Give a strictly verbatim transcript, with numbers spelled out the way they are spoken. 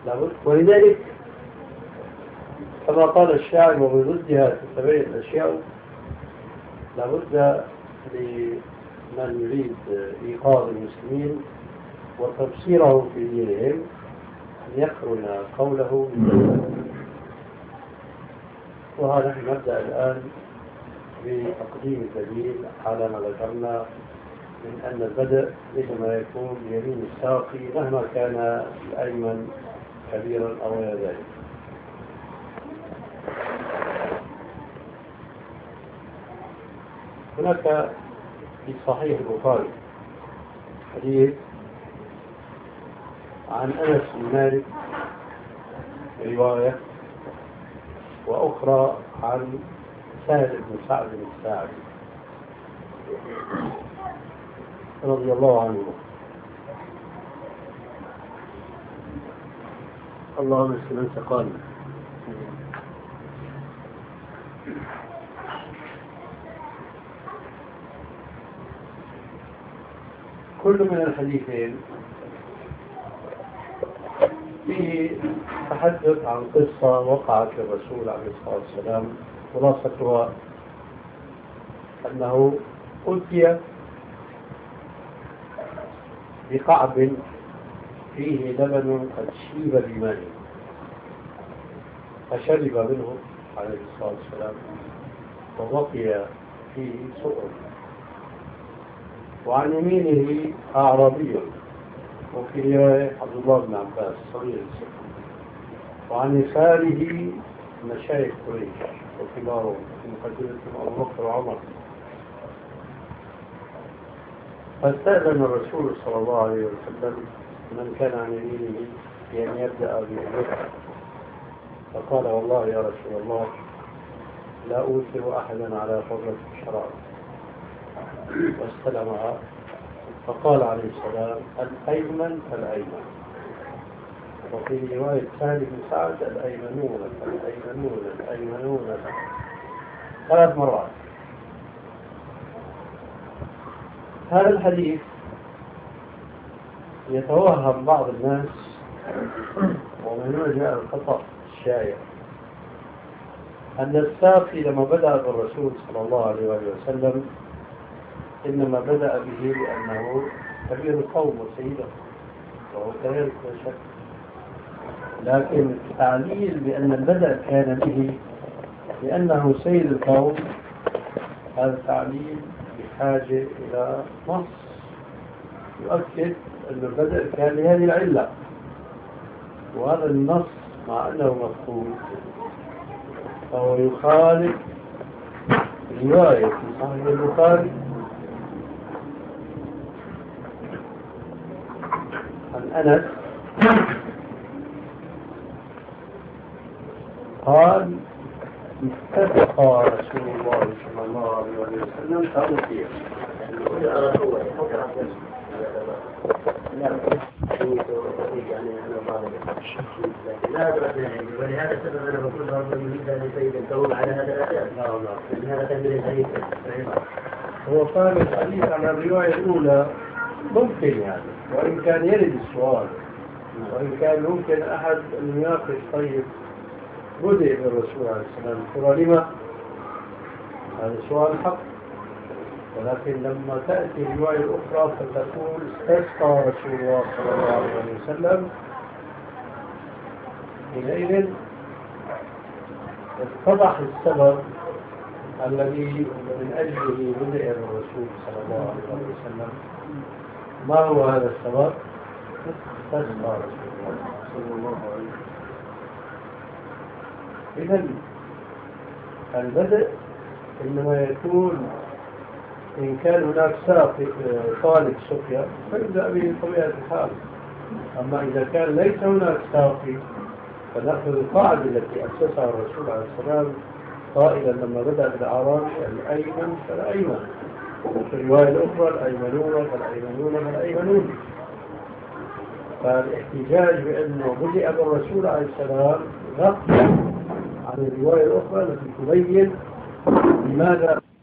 لابد. ولذلك كما قال الشاعر وبضدها تتبين الأشياء، لابد لمن يريد إيقاظ المسلمين وتبصيرهم في دينهم أن يقرن قوله بالدليل. وهذا نحن نبدأ الآن بتقديم الدليل على ما ذكرنا من أن البدء عندما يكون بيمين الساقي مهما كان الأيمن كبيرا أو غير ذلك. هناك في صحيح البخاري حديث عن أنس بن مالك رواية، وأخرى عن سهل بن سعد الساعدي رضي الله عنه. اللهم اسم من سقانا. كل من الحديثين فيه تحدث عن قصة وقعت للرسول عليه الصلاة والسلام، خلاصتها أنه أتي بقعب فيه لبن قد شيب بماء فشرب منه عليه الصلاة والسلام وبقي فيه سؤر، وعن يمينه أعرابي وفي رواية عبد الله بن عباس صغير السن، وعن يساره مشايخ قريش وكبارهم في مقدمتهم أبو بكر وعمر. فاستأذن الرسول صلى الله عليه وسلم من كان عن يمينه بأن يبدأ بأبوه، فقال والله يا رسول الله لا أوثر أحدا على حرة الشراب، واستلمها. فقال عليه السلام الأيمن فالأيمن، وفي رواية سهل بن سعد الأيمنون الأيمنون الأيمنون ثلاث مرات. هذا الحديث يتوهم بعض الناس ومن وجه الخطأ الشائع أن الساقي لما بدأ بالرسول صلى الله عليه وسلم إنما بدأ به لأنه كبير القوم وسيدهم، وهو كذلك لا شك، لكن التعليل بأن البدء كان به لأنه سيد القوم هذا تعليل بحاجة إلى نص يؤكد أن البدء كان لهذه العلة، وهذا النص مع أنه مفهوم فهو يخالف رواية في صحيح البخاري عن أنس قال استسقى رسول الله صلى الله عليه وسلم فأوتي. ولهذا السبب أنا بقول رجل يريد أن يسيد الكون على هذا الأساس. لأن هذا تنبيه الحديث. هو قال الحديث على الرواية الأولى ممكن يعني، وإن كان يرد السؤال، وإن كان ممكن أحد أن يناقش طيب بدء بالرسول عليه السلام ترى لما؟ هذا سؤال حق، ولكن لما تأتي الرواية الأخرى فتقول استسقى رسول الله صلى الله عليه وسلم، حينئذ اتضح السبب الذي من أجله بدأ الرسول صلى الله عليه وسلم. ما هو هذا السبب؟ استسقى رسول الله صلى الله عليه وسلم. إذن البدء إنما يكون إن كان هناك ساقي طالب سقيا فيبدأ به بطبيعة الحال، أما إذا كان ليس هناك ساقي فنأخذ القاعدة التي أسسها الرسول عليه السلام قائلا لما بدأ بالأعرابي الأيمن فالأيمن، وفي الرواية الأخرى الأيمنون فالأيمنون فالأيمنون. فالاحتجاج بأنه بدأ بالرسول عليه السلام غفل عن الرواية الأخرى التي تبين لماذا